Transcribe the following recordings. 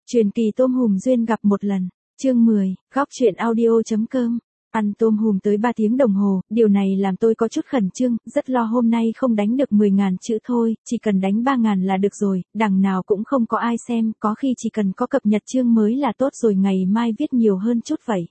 Truyền kỳ tôm hùm duyên gặp một lần. Chương 10, góc truyện audio.com. Ăn tôm hùm tới 3 tiếng đồng hồ, điều này làm tôi có chút khẩn trương, rất lo hôm nay không đánh được 10.000 chữ thôi, chỉ cần đánh 3.000 là được rồi, đằng nào cũng không có ai xem, có khi chỉ cần có cập nhật chương mới là tốt rồi, ngày mai viết nhiều hơn chút vậy.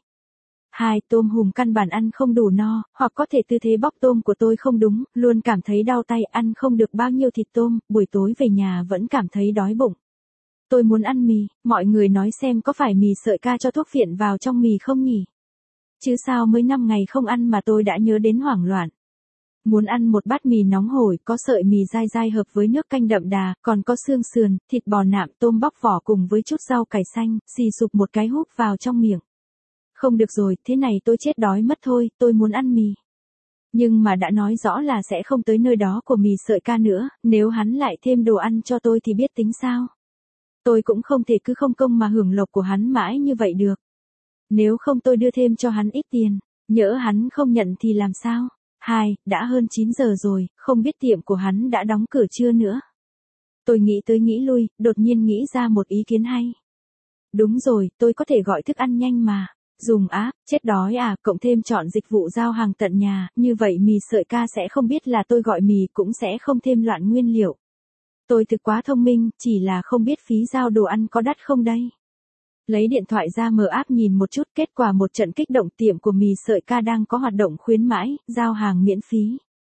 2. Tôm hùm căn bản ăn không đủ no, hoặc có thể tư thế bóc tôm của tôi không đúng, luôn cảm thấy đau tay, ăn không được bao nhiêu thịt tôm, buổi tối về nhà vẫn cảm thấy đói bụng. Tôi muốn ăn mì, mọi người nói xem có phải mì sợi ca cho thuốc phiện vào trong mì không nhỉ? Chứ sao mới 5 ngày không ăn mà tôi đã nhớ đến hoảng loạn. Muốn ăn một bát mì nóng hổi, có sợi mì dai dai hợp với nước canh đậm đà, còn có xương sườn, thịt bò nạm, tôm bóc vỏ cùng với chút rau cải xanh, xì sụp một cái húp vào trong miệng. Không được rồi, thế này tôi chết đói mất thôi, tôi muốn ăn mì. Nhưng mà đã nói rõ là sẽ không tới nơi đó của mì sợi ca nữa, nếu hắn lại thêm đồ ăn cho tôi thì biết tính sao? Tôi cũng không thể cứ không công mà hưởng lộc của hắn mãi như vậy được. Nếu không tôi đưa thêm cho hắn ít tiền, nhỡ hắn không nhận thì làm sao? 2. Đã hơn 9 giờ rồi, không biết tiệm của hắn đã đóng cửa chưa nữa. Tôi nghĩ tới nghĩ lui, đột nhiên nghĩ ra một ý kiến hay. Đúng rồi, tôi có thể gọi thức ăn nhanh mà. Dùng app, chết đói à, cộng thêm chọn dịch vụ giao hàng tận nhà, như vậy mì sợi ca sẽ không biết là tôi gọi mì, cũng sẽ không thêm loạn nguyên liệu. Tôi thực quá thông minh, chỉ là không biết phí giao đồ ăn có đắt không đây. Lấy điện thoại ra mở app nhìn một chút, kết quả một trận kích động, tiệm của mì sợi ca đang có hoạt động khuyến mãi, giao hàng miễn phí.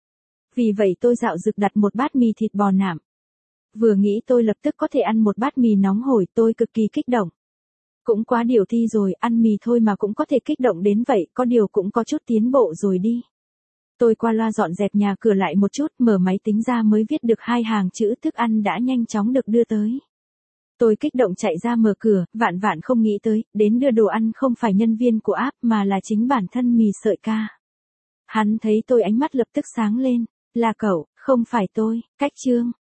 Vì vậy tôi dạo dực đặt một bát mì thịt bò nạm. Vừa nghĩ tôi lập tức có thể ăn một bát mì nóng hổi, tôi cực kỳ kích động. Cũng quá điều thi rồi, ăn mì thôi mà cũng có thể kích động đến vậy, có điều cũng có chút tiến bộ rồi đi. Tôi qua loa dọn dẹp nhà cửa lại một chút, mở máy tính ra mới viết được 2 hàng chữ thức ăn đã nhanh chóng được đưa tới. Tôi kích động chạy ra mở cửa, vạn vạn không nghĩ tới, đến đưa đồ ăn không phải nhân viên của app mà là chính bản thân mì sợi ca. Hắn thấy tôi ánh mắt lập tức sáng lên, là cậu, không phải tôi, cách chương.